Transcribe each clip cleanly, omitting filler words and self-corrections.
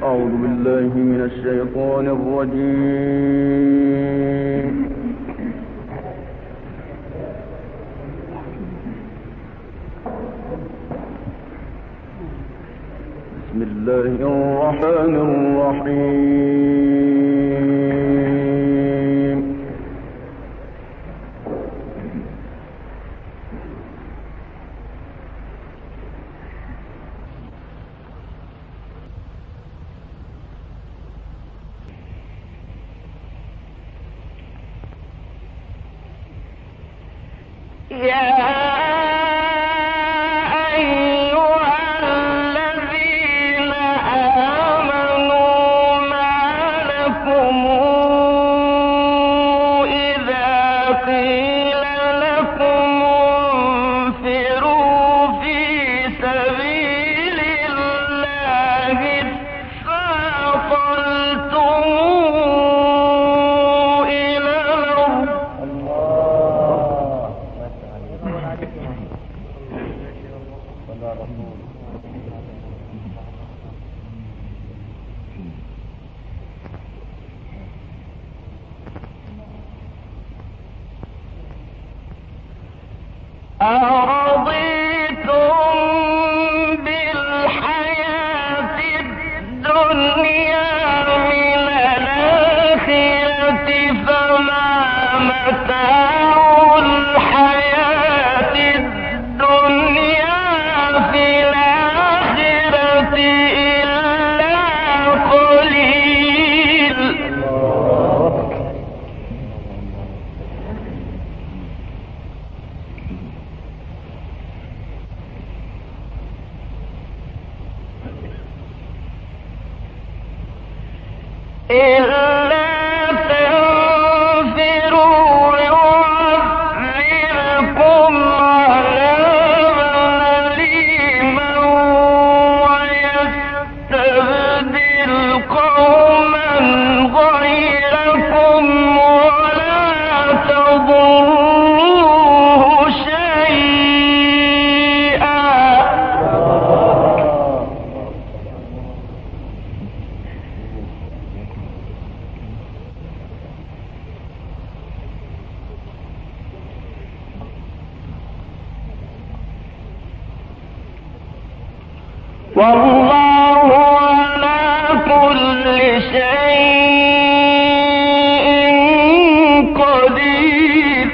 أعوذ بالله من الشيطان الرجيم. بسم الله الرحمن الرحيم. والله على كل شيء قدير.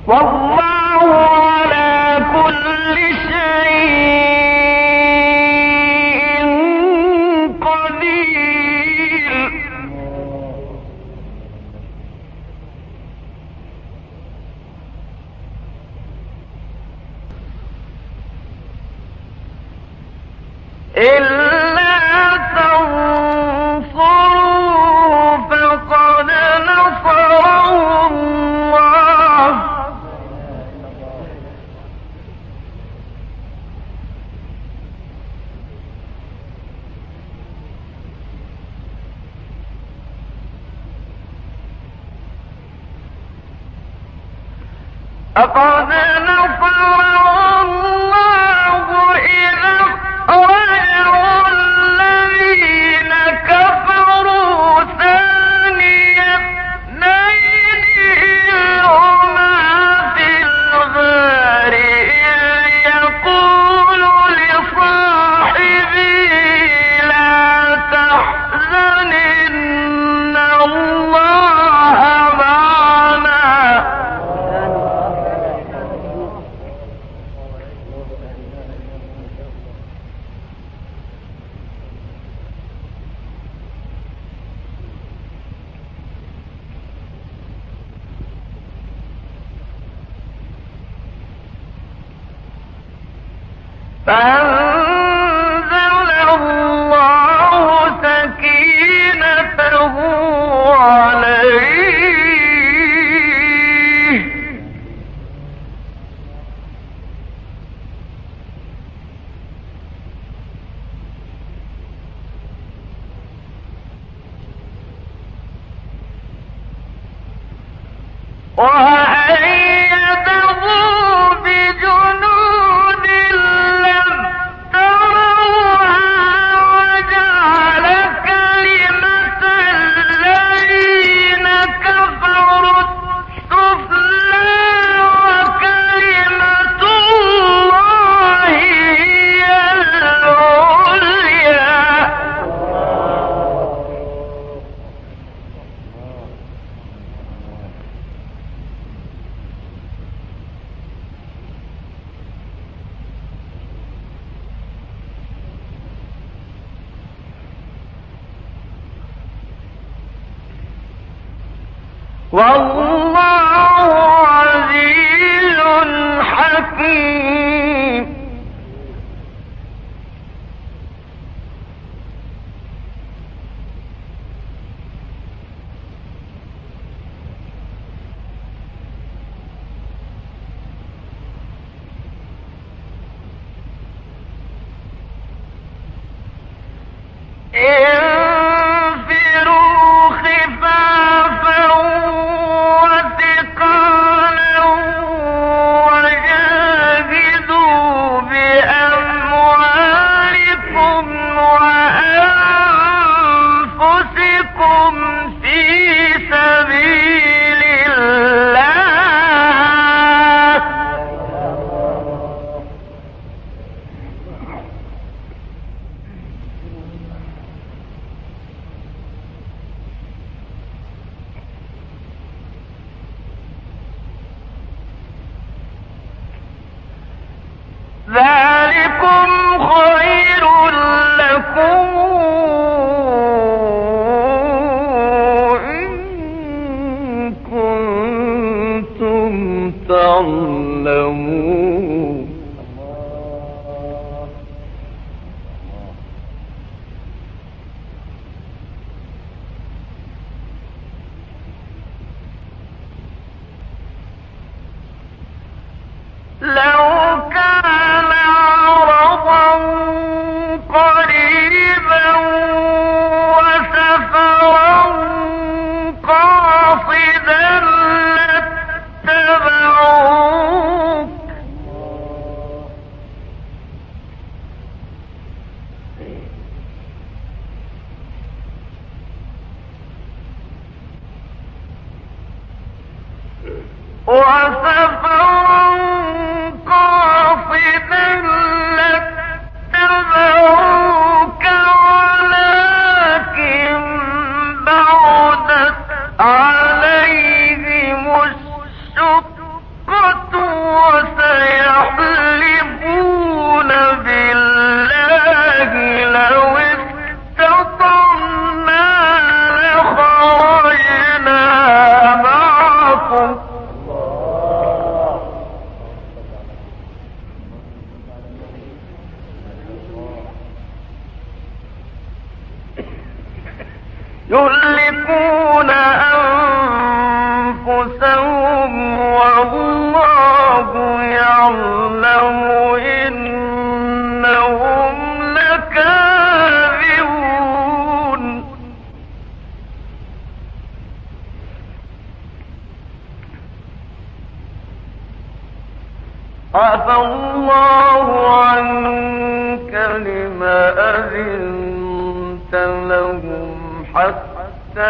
والله على كل شيء قدير إلا تنصروا فقد نصره الله فقد نصره الله إذا أخرجه الذين كفروا ثاني اثنين إذ هما في الغار إذ يقول لصاحبه لا تحزن إن الله معنا فأنزل الله سكينته عليه وأيده بجنود لم تروها وجعل كلمة الذين كفروا السفلى وكلمة الله هي العليا والله عزيز حكيم انفروا خفافا وثقالا وجاهدوا بأموالكم وأنفسكم في سبيل الله ذلكم خير لكم إن كنتم تعلمون لو كان عرضا قريبا وسفرا قاصدا لاتبعوك وسفرا قاصدا لاتبعوك ولكن بعدت عليهم الشقة يهلكون أنفسهم والله يعلم إنهم لكاذبون. عفى الله عنك لما أذنت لهم حتى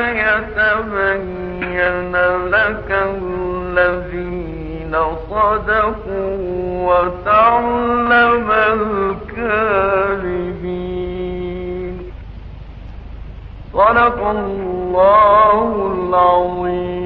يتبين لك الذين صدقوا وتعلم الكاذبين. صدق الله العظيم.